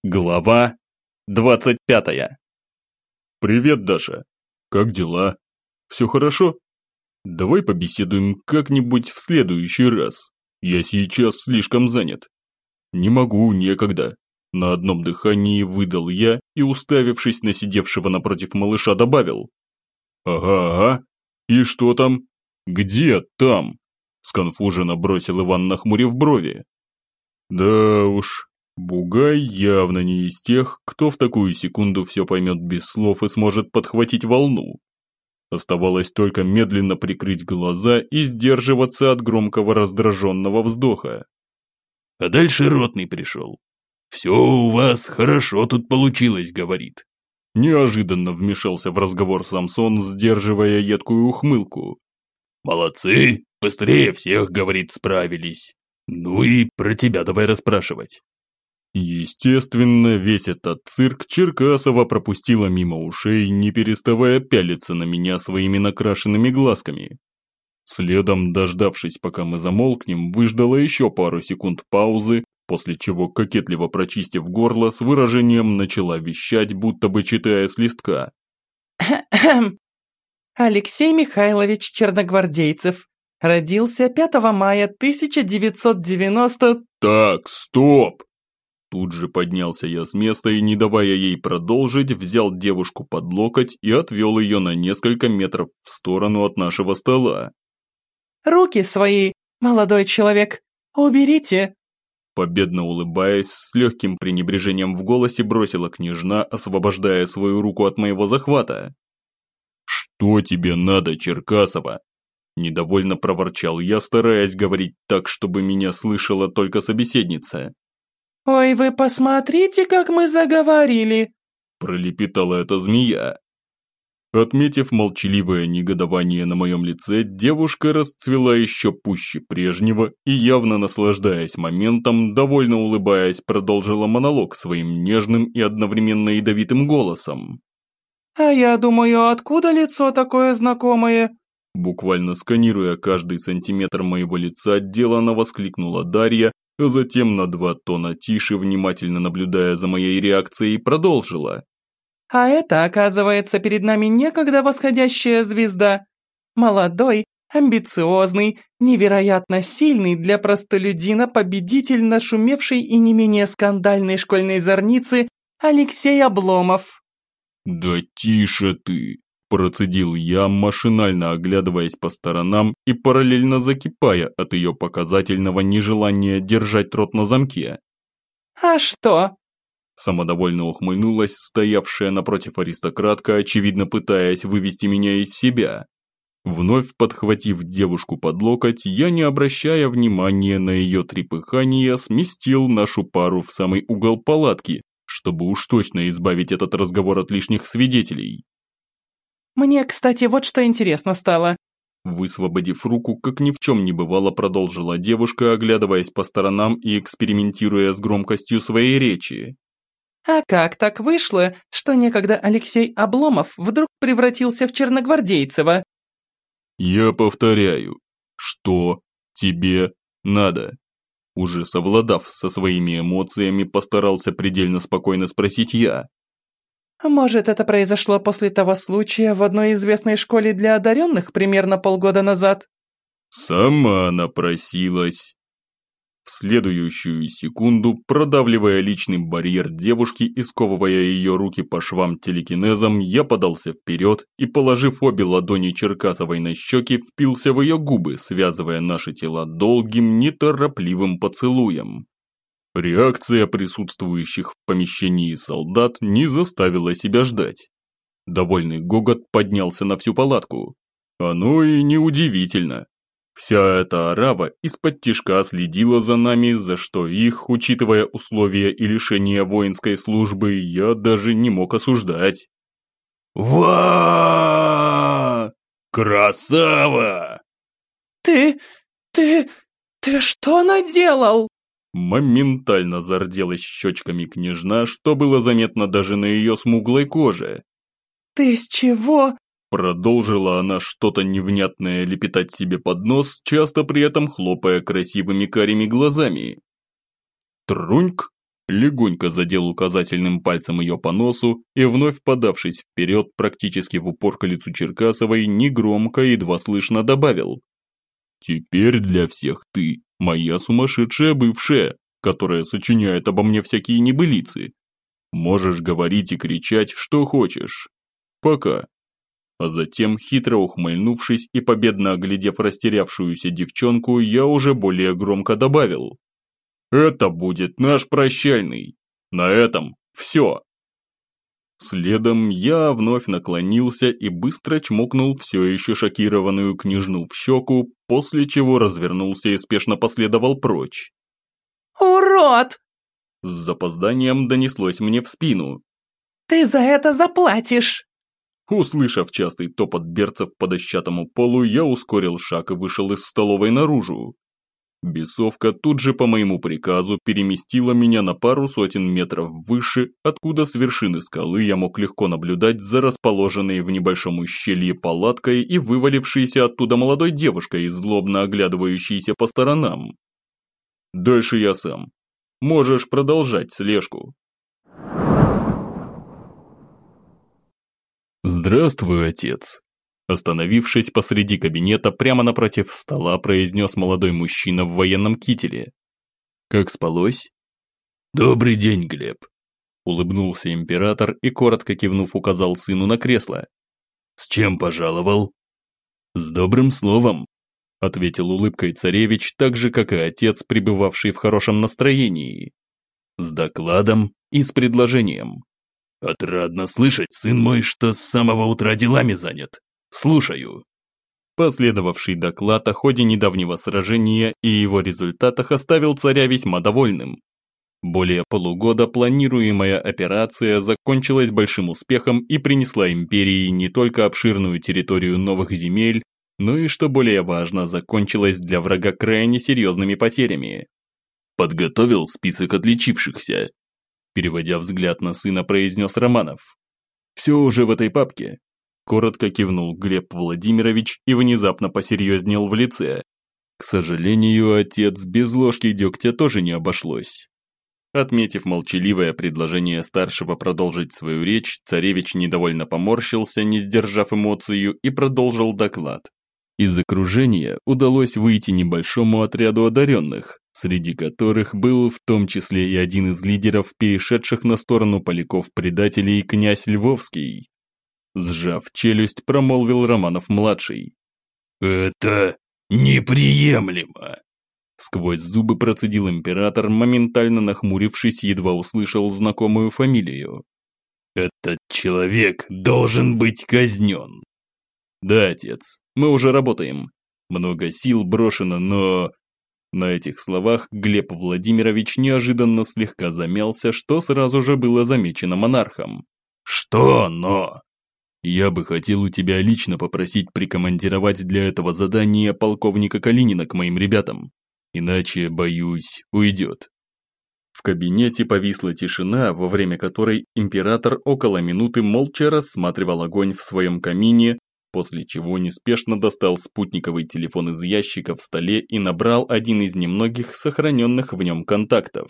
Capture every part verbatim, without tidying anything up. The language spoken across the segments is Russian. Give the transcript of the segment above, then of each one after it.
Глава двадцать пятая. «Привет, Даша. Как дела? Все хорошо? Давай побеседуем как-нибудь в следующий раз. Я сейчас слишком занят. Не могу, некогда». На одном дыхании выдал я и, уставившись на сидевшего напротив малыша, добавил. «Ага, ага. И что там? Где там?» Сконфуженно бросил Иван, нахмурив брови. «Да уж». Бугай явно не из тех, кто в такую секунду все поймет без слов и сможет подхватить волну. Оставалось только медленно прикрыть глаза и сдерживаться от громкого раздраженного вздоха. А дальше ротный пришел. «Все у вас хорошо тут получилось», — говорит. Неожиданно вмешался в разговор Самсон, сдерживая едкую ухмылку. «Молодцы, быстрее всех, — говорит, — справились. Ну и про тебя давай расспрашивать». Естественно, весь этот цирк Черкасова пропустила мимо ушей, не переставая пялиться на меня своими накрашенными глазками. Следом, дождавшись, пока мы замолкнем, выждала еще пару секунд паузы, после чего, кокетливо прочистив горло, с выражением начала вещать, будто бы читая с листка. Алексей Михайлович Черногвардейцев. Родился пятого мая тысяча девятьсот девяностого... Так, стоп! Тут же поднялся я с места и, не давая ей продолжить, взял девушку под локоть и отвел ее на несколько метров в сторону от нашего стола. «Руки свои, молодой человек, уберите!» Победно улыбаясь, с легким пренебрежением в голосе бросила княжна, освобождая свою руку от моего захвата. «Что тебе надо, Черкасова?» Недовольно проворчал я, стараясь говорить так, чтобы меня слышала только собеседница. «Ой, вы посмотрите, как мы заговорили!» Пролепетала эта змея. Отметив молчаливое негодование на моем лице, девушка расцвела еще пуще прежнего и, явно наслаждаясь моментом, довольно улыбаясь, продолжила монолог своим нежным и одновременно ядовитым голосом. «А я думаю, откуда лицо такое знакомое?» Буквально сканируя каждый сантиметр моего лица, делано воскликнула Дарья, а затем на два тона тише, внимательно наблюдая за моей реакцией, продолжила. «А это, оказывается, перед нами некогда восходящая звезда. Молодой, амбициозный, невероятно сильный для простолюдина победитель нашумевшей и не менее скандальной школьной зорницы Алексей Обломов». «Да тише ты!» – процедил я, машинально оглядываясь по сторонам и параллельно закипая от ее показательного нежелания держать рот на замке. «А что?» Самодовольно ухмыльнулась стоявшая напротив аристократка, очевидно пытаясь вывести меня из себя. Вновь подхватив девушку под локоть, я, не обращая внимания на ее трепыхание, сместил нашу пару в самый угол палатки, чтобы уж точно избавить этот разговор от лишних свидетелей. «Мне, кстати, вот что интересно стало». Высвободив руку, как ни в чем не бывало, продолжила девушка, оглядываясь по сторонам и экспериментируя с громкостью своей речи. «А как так вышло, что некогда Алексей Обломов вдруг превратился в Черногвардейцева?» «Я повторяю, что тебе надо?» Уже совладав со своими эмоциями, постарался предельно спокойно спросить я. «Может, это произошло после того случая в одной известной школе для одаренных примерно полгода назад?» «Сама напросилась». В следующую секунду, продавливая личный барьер девушки и сковывая ее руки по швам телекинезом, я подался вперед и, положив обе ладони Черкасовой на щеки, впился в ее губы, связывая наши тела долгим, неторопливым поцелуем. Реакция присутствующих в помещении солдат не заставила себя ждать. Довольный гогот поднялся на всю палатку. Оно и неудивительно. Вся эта орава из-под тишка следила за нами, за что их, учитывая условия и лишения воинской службы, я даже не мог осуждать. «Ва! Красава!» «Ты... ты... ты что наделал?» Моментально зарделась щечками княжна, что было заметно даже на ее смуглой коже. «Ты с чего?» Продолжила она что-то невнятное лепетать себе под нос, часто при этом хлопая красивыми карими глазами. Труньк! легонько задел указательным пальцем ее по носу и, вновь подавшись вперед практически в упор к лицу Черкасовой, негромко, едва слышно добавил: «Теперь для всех ты, моя сумасшедшая бывшая, которая сочиняет обо мне всякие небылицы. Можешь говорить и кричать, что хочешь. Пока». А затем, хитро ухмыльнувшись и победно оглядев растерявшуюся девчонку, я уже более громко добавил: «Это будет наш прощальный. На этом все». Следом я вновь наклонился и быстро чмокнул все еще шокированную княжну в щеку, после чего развернулся и спешно последовал прочь. «Урод!» С запозданием донеслось мне в спину. «Ты за это заплатишь!» Услышав частый топот берцев по дощатому полу, я ускорил шаг и вышел из столовой наружу. Бесовка тут же по моему приказу переместила меня на пару сотен метров выше, откуда с вершины скалы я мог легко наблюдать за расположенной в небольшом ущелье палаткой и вывалившейся оттуда молодой девушкой, злобно оглядывающейся по сторонам. Дальше я сам. Можешь продолжать слежку. «Здравствуй, отец!» Остановившись посреди кабинета, прямо напротив стола, произнес молодой мужчина в военном кителе. «Как спалось?» «Добрый день, Глеб!» Улыбнулся император и, коротко кивнув, указал сыну на кресло. «С чем пожаловал?» «С добрым словом!» Ответил улыбкой царевич, так же, как и отец, пребывавший в хорошем настроении. «С докладом и с предложением». «Отрадно слышать, сын мой, что с самого утра делами занят. Слушаю». Последовавший доклад о ходе недавнего сражения и его результатах оставил царя весьма довольным. Более полугода планируемая операция закончилась большим успехом и принесла империи не только обширную территорию новых земель, но и, что более важно, закончилась для врага крайне серьезными потерями. «Подготовил список отличившихся», переводя взгляд на сына, произнес Романов. «Все уже в этой папке», коротко кивнул Глеб Владимирович и внезапно посерьезнел в лице. К сожалению, отец, без ложки дегтя тоже не обошлось. Отметив молчаливое предложение старшего продолжить свою речь, царевич недовольно поморщился, не сдержав эмоцию, и продолжил доклад. Из окружения удалось выйти небольшому отряду одаренных, среди которых был в том числе и один из лидеров, перешедших на сторону поляков-предателей, князь Львовский. Сжав челюсть, промолвил Романов-младший. «Это неприемлемо!» Сквозь зубы процедил император, моментально нахмурившись, едва услышал знакомую фамилию. «Этот человек должен быть казнен!» «Да, отец, мы уже работаем. Много сил брошено, но...» На этих словах Глеб Владимирович неожиданно слегка замялся, что сразу же было замечено монархом. «Что «но»?» «Я бы хотел у тебя лично попросить прикомандировать для этого задания полковника Калинина к моим ребятам. Иначе, боюсь, уйдет». В кабинете повисла тишина, во время которой император около минуты молча рассматривал огонь в своем камине, после чего неспешно достал спутниковый телефон из ящика в столе и набрал один из немногих сохраненных в нем контактов.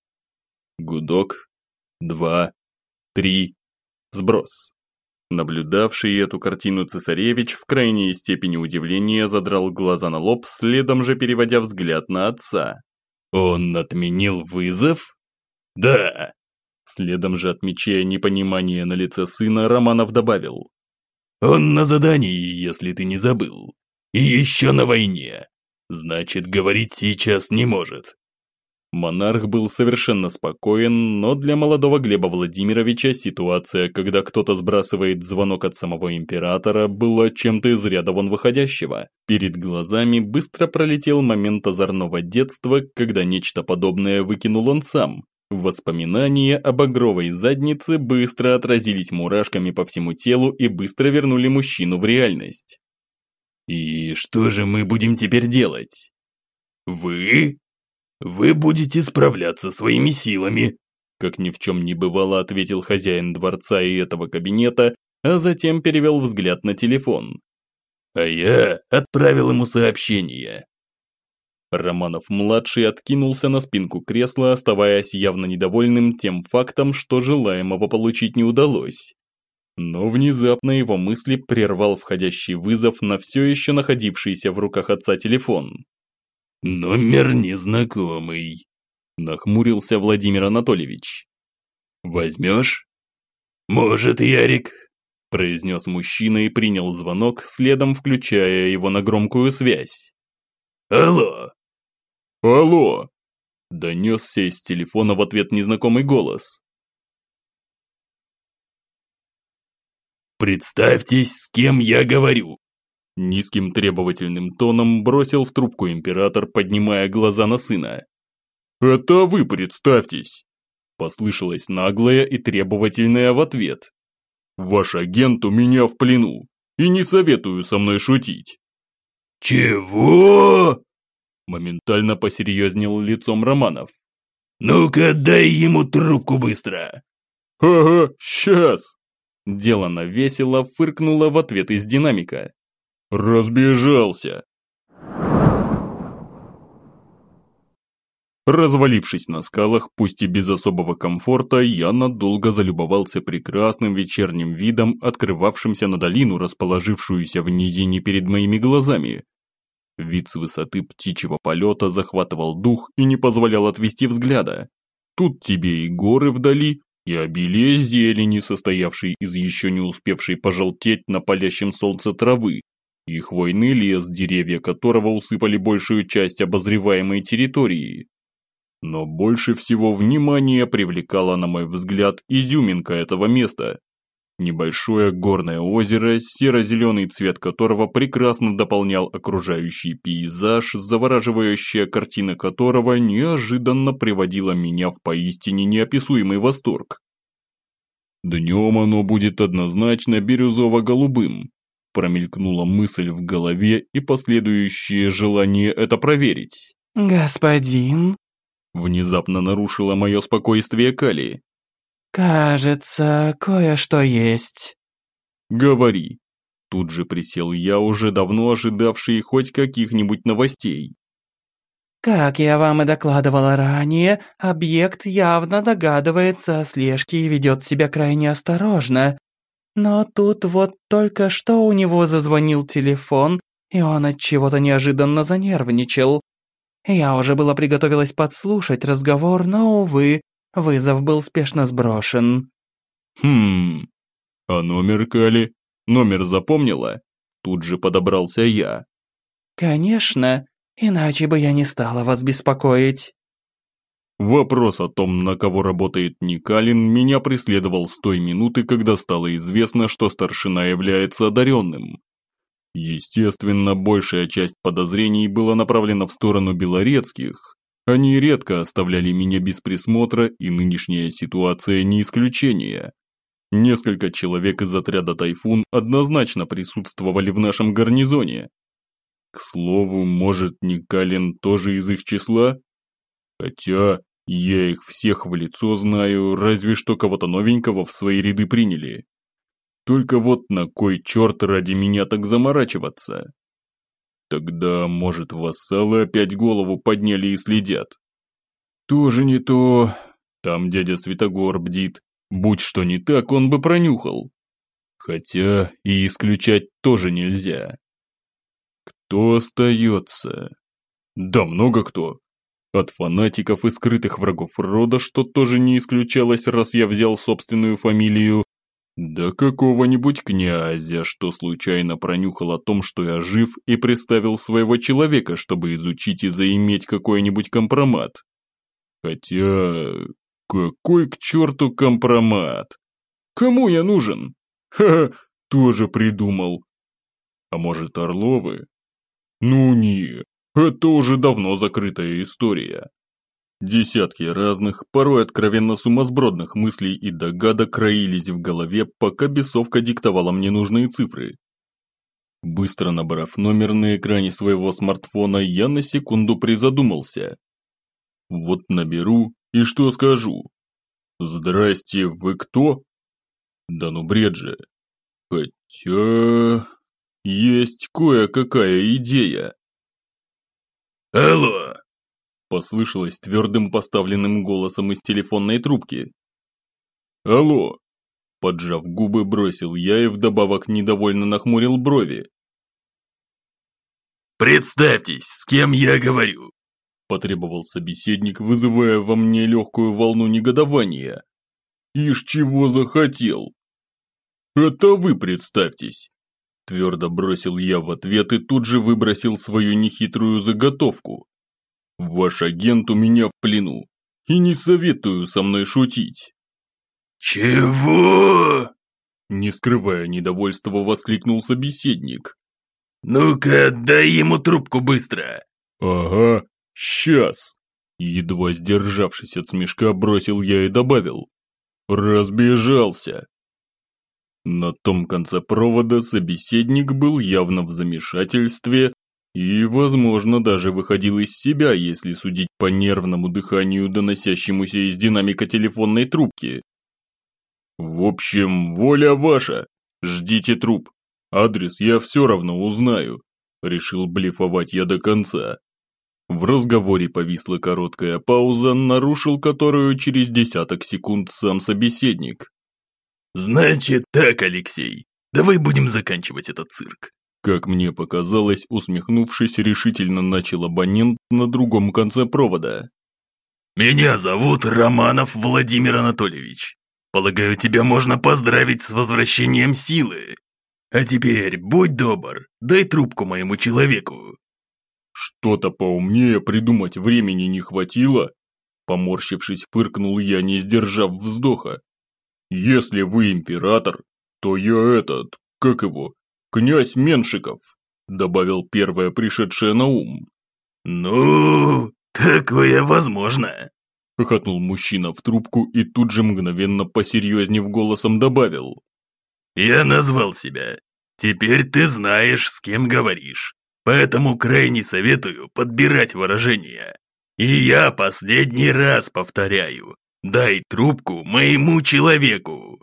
Гудок, два, три, сброс. Наблюдавший эту картину цесаревич в крайней степени удивления задрал глаза на лоб, следом же переводя взгляд на отца. «Он отменил вызов?» «Да!» Следом же, отмечая непонимание на лице сына, Романов добавил. «Он на задании, если ты не забыл. И еще на войне. Значит, говорить сейчас не может». Монарх был совершенно спокоен, но для молодого Глеба Владимировича ситуация, когда кто-то сбрасывает звонок от самого императора, была чем-то из ряда вон выходящего. Перед глазами быстро пролетел момент озорного детства, когда нечто подобное выкинул он сам. Воспоминания об багровой заднице быстро отразились мурашками по всему телу и быстро вернули мужчину в реальность. «И что же мы будем теперь делать?» «Вы? Вы будете справляться своими силами», как ни в чем не бывало, ответил хозяин дворца и этого кабинета, а затем перевел взгляд на телефон. «А я отправил ему сообщение». Романов-младший откинулся на спинку кресла, оставаясь явно недовольным тем фактом, что желаемого получить не удалось. Но внезапно его мысли прервал входящий вызов на все еще находившийся в руках отца телефон. «Номер незнакомый», – нахмурился Владимир Анатольевич. «Возьмешь?» «Может, Ярик», – произнес мужчина и принял звонок, следом включая его на громкую связь. «Алло!» «Алло!» – донесся из телефона в ответ незнакомый голос. «Представьтесь, с кем я говорю!» Низким требовательным тоном бросил в трубку император, поднимая глаза на сына. «Это вы представьтесь!» Послышалось наглое и требовательное в ответ. «Ваш агент у меня в плену, и не советую со мной шутить!» «Чего?» Моментально посерьезнел лицом Романов. «Ну-ка, дай ему трубку быстро!» «Ага, сейчас!» Делано весело фыркнуло в ответ из динамика. «Разбежался!» Развалившись на скалах, пусть и без особого комфорта, я надолго залюбовался прекрасным вечерним видом, открывавшимся на долину, расположившуюся в низине перед моими глазами. Вид с высоты птичьего полета захватывал дух и не позволял отвести взгляда. Тут тебе и горы вдали, и обилие зелени, состоявшей из еще не успевшей пожелтеть на палящем солнце травы, и хвойный лес, деревья которого усыпали большую часть обозреваемой территории. Но больше всего внимания привлекала, на мой взгляд, изюминка этого места. Небольшое горное озеро, серо-зеленый цвет которого прекрасно дополнял окружающий пейзаж, завораживающая картина которого неожиданно приводила меня в поистине неописуемый восторг. Днем оно будет однозначно бирюзово-голубым, промелькнула мысль в голове и последующее желание это проверить. «Господин?» Внезапно нарушило мое спокойствие Кали. «Кажется, кое-что есть». «Говори». Тут же присел я, уже давно ожидавший хоть каких-нибудь новостей. Как я вам и докладывала ранее, объект явно догадывается о слежке и ведет себя крайне осторожно. Но тут вот только что у него зазвонил телефон, и он от чего-то неожиданно занервничал. Я уже было приготовилась подслушать разговор, но, увы, вызов был спешно сброшен. Хм, а номер Кали? Номер запомнила? Тут же подобрался я. Конечно, иначе бы я не стала вас беспокоить. Вопрос о том, на кого работает Никалин, меня преследовал с той минуты, когда стало известно, что старшина является одаренным. Естественно, большая часть подозрений была направлена в сторону Белорецких. Они редко оставляли меня без присмотра, и нынешняя ситуация не исключение. Несколько человек из отряда «Тайфун» однозначно присутствовали в нашем гарнизоне. К слову, может, Никалин тоже из их числа? Хотя, я их всех в лицо знаю, разве что кого-то новенького в свои ряды приняли. Только вот на кой черт ради меня так заморачиваться? Тогда, может, вассалы опять голову подняли и следят? Тоже не то. Там дядя Святогор бдит. Будь что не так, он бы пронюхал. Хотя и исключать тоже нельзя. Кто остается? Да много кто. От фанатиков и скрытых врагов рода, что тоже не исключалось, раз я взял собственную фамилию, до какого-нибудь князя, что случайно пронюхал о том, что я жив, и приставил своего человека, чтобы изучить и заиметь какой-нибудь компромат. Хотя, какой к черту компромат? Кому я нужен? Ха-ха, тоже придумал. А может, Орловы? Ну не, это уже давно закрытая история. Десятки разных, порой откровенно сумасбродных мыслей и догадок роились в голове, пока бесовка диктовала мне нужные цифры. Быстро набрав номер на экране своего смартфона, я на секунду призадумался. Вот наберу и что скажу? «Здрасте, вы кто?» Да ну бред же. Хотя... есть кое-какая идея. Алло!» Послышалось твердым поставленным голосом из телефонной трубки. «Алло!» Поджав губы, бросил я и вдобавок недовольно нахмурил брови. «Представьтесь, с кем я говорю!» Потребовал собеседник, вызывая во мне легкую волну негодования. «Ишь чего захотел?» «Это вы представьтесь!» Твердо бросил я в ответ и тут же выбросил свою нехитрую заготовку. «Ваш агент у меня в плену, и не советую со мной шутить». «Чего?» Не скрывая недовольства, воскликнул собеседник. «Ну-ка, дай ему трубку быстро!» «Ага, сейчас!» Едва сдержавшись от смешка, бросил я и добавил. «Разбежался!» На том конце провода собеседник был явно в замешательстве и, возможно, даже выходил из себя, если судить по нервному дыханию, доносящемуся из динамика телефонной трубки. «В общем, воля ваша. Ждите труп. Адрес я все равно узнаю», – решил блефовать я до конца. В разговоре повисла короткая пауза, нарушил которую через десяток секунд сам собеседник. «Значит так, Алексей, давай будем заканчивать этот цирк». Как мне показалось, усмехнувшись, решительно начал абонент на другом конце провода. «Меня зовут Романов Владимир Анатольевич. Полагаю, тебя можно поздравить с возвращением силы. А теперь, будь добр, дай трубку моему человеку». «Что-то поумнее придумать времени не хватило?» Поморщившись, фыркнул я, не сдержав вздоха. «Если вы император, то я этот, как его, князь Меншиков», добавил первое пришедшее на ум. «Ну, такое возможно», хохотнул мужчина в трубку и тут же мгновенно посерьезнев голосом добавил. «Я назвал себя. Теперь ты знаешь, с кем говоришь. Поэтому крайне советую подбирать выражения. И я последний раз повторяю. Дай трубку моему человеку».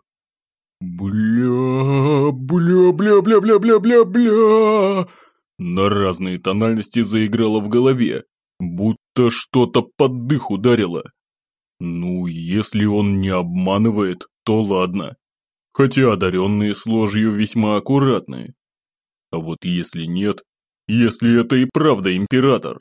Бля, бля, бля, бля, бля, бля, бля, бля. На разные тональности заиграло в голове, будто что-то под дых ударило. Ну, если он не обманывает, то ладно. Хотя одаренные с ложью весьма аккуратны. А вот если нет, если это и правда император.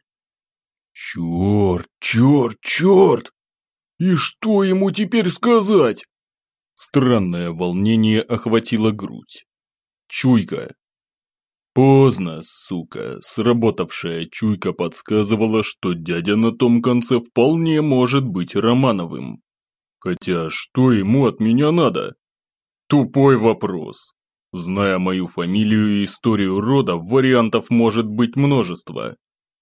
Черт, черт, черт! И что ему теперь сказать? Странное волнение охватило грудь. Чуйка. Поздно, сука. Сработавшая чуйка подсказывала, что дядя на том конце вполне может быть Романовым. Хотя что ему от меня надо? Тупой вопрос. Зная мою фамилию и историю рода, вариантов может быть множество.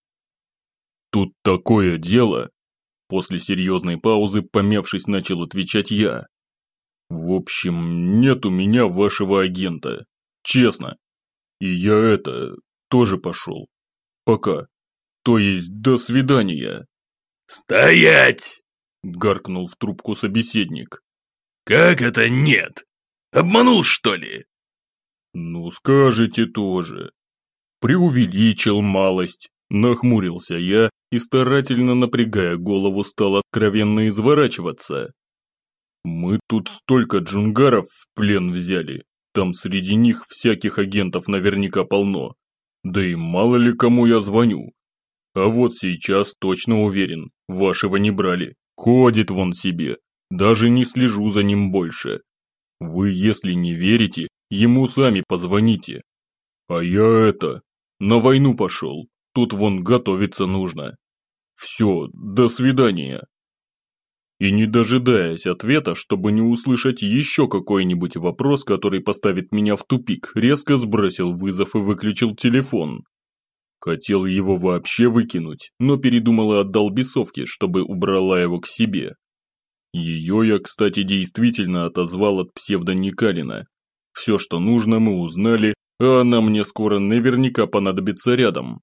Тут такое дело. После серьезной паузы, помявшись, начал отвечать я. В общем, нет у меня вашего агента. Честно. И я это, тоже пошел. Пока. То есть, до свидания. «Стоять!» – гаркнул в трубку собеседник. «Как это нет? Обманул, что ли?» Ну, скажете тоже. Преувеличил малость. Нахмурился я и, старательно напрягая голову, стал откровенно изворачиваться. Мы тут столько джунгаров в плен взяли. Там среди них всяких агентов наверняка полно. Да и мало ли кому я звоню. А вот сейчас точно уверен, вашего не брали. Ходит вон себе. Даже не слежу за ним больше. Вы, если не верите, ему сами позвоните. А я это, на войну пошел. Тут вон готовиться нужно. Все, до свидания. И не дожидаясь ответа, чтобы не услышать еще какой-нибудь вопрос, который поставит меня в тупик, резко сбросил вызов и выключил телефон. Хотел его вообще выкинуть, но передумал и отдал бесовке, чтобы убрала его к себе. Ее я, кстати, действительно отозвал от псевдоникалина. Все, что нужно, мы узнали, а она мне скоро наверняка понадобится рядом.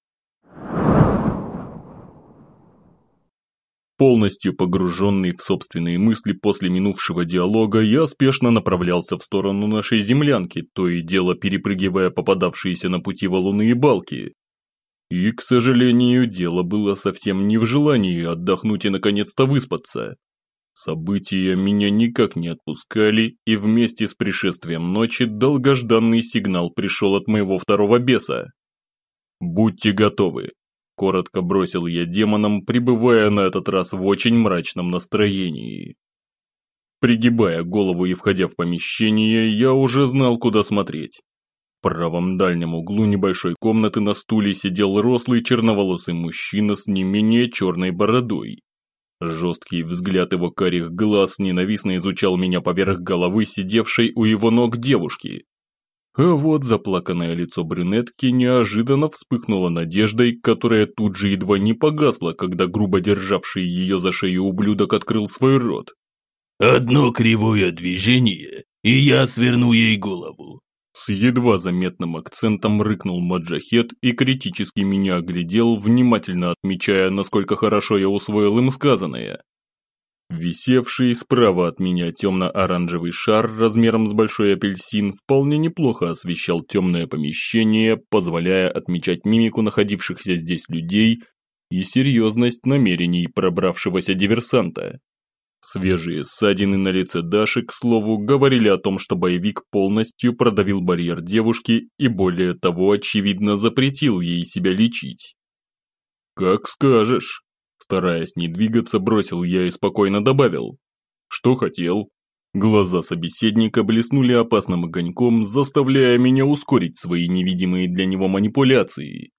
Полностью погруженный в собственные мысли после минувшего диалога, я спешно направлялся в сторону нашей землянки, то и дело перепрыгивая попадавшиеся на пути валуны и балки. И, к сожалению, дело было совсем не в желании отдохнуть и наконец-то выспаться. События меня никак не отпускали, и вместе с пришествием ночи долгожданный сигнал пришел от моего второго беса. «Будьте готовы», – коротко бросил я демонам, пребывая на этот раз в очень мрачном настроении. Пригибая голову и входя в помещение, я уже знал, куда смотреть. В правом дальнем углу небольшой комнаты на стуле сидел рослый черноволосый мужчина с не менее черной бородой. Жесткий взгляд его карих глаз ненавистно изучал меня поверх головы сидевшей у его ног девушки. А вот заплаканное лицо брюнетки неожиданно вспыхнуло надеждой, которая тут же едва не погасла, когда грубо державший ее за шею ублюдок открыл свой рот. «Одно кривое движение, и я сверну ей голову». С едва заметным акцентом рыкнул Маджахет и критически меня оглядел, внимательно отмечая, насколько хорошо я усвоил им сказанное. Висевший справа от меня темно-оранжевый шар размером с большой апельсин вполне неплохо освещал темное помещение, позволяя отмечать мимику находившихся здесь людей и серьезность намерений пробравшегося диверсанта. Свежие ссадины на лице Даши, к слову, говорили о том, что боевик полностью продавил барьер девушки и, более того, очевидно, запретил ей себя лечить. «Как скажешь», – стараясь не двигаться, бросил я и спокойно добавил. «Что хотел?» Глаза собеседника блеснули опасным огоньком, заставляя меня ускорить свои невидимые для него манипуляции.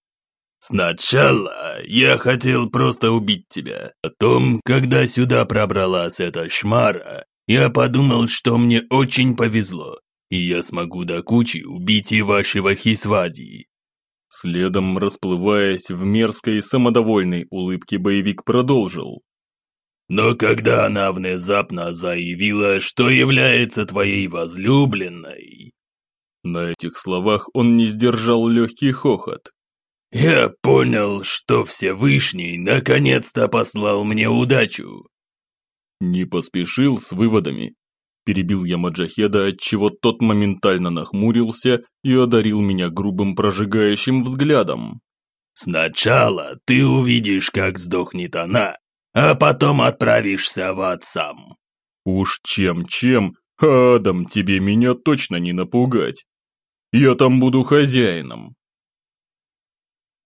«Сначала я хотел просто убить тебя. Потом, когда сюда пробралась эта шмара, я подумал, что мне очень повезло, и я смогу до кучи убить и вашего Хисвади». Следом, расплываясь в мерзкой самодовольной улыбке, боевик продолжил. «Но когда она внезапно заявила, что является твоей возлюбленной...» На этих словах он не сдержал легкий хохот. «Я понял, что Всевышний наконец-то послал мне удачу». «Не поспешил с выводами», – перебил я Маджахеда, отчего тот моментально нахмурился и одарил меня грубым прожигающим взглядом. «Сначала ты увидишь, как сдохнет она, а потом отправишься в ад сам». «Уж чем-чем, а Адам тебе меня точно не напугать. Я там буду хозяином».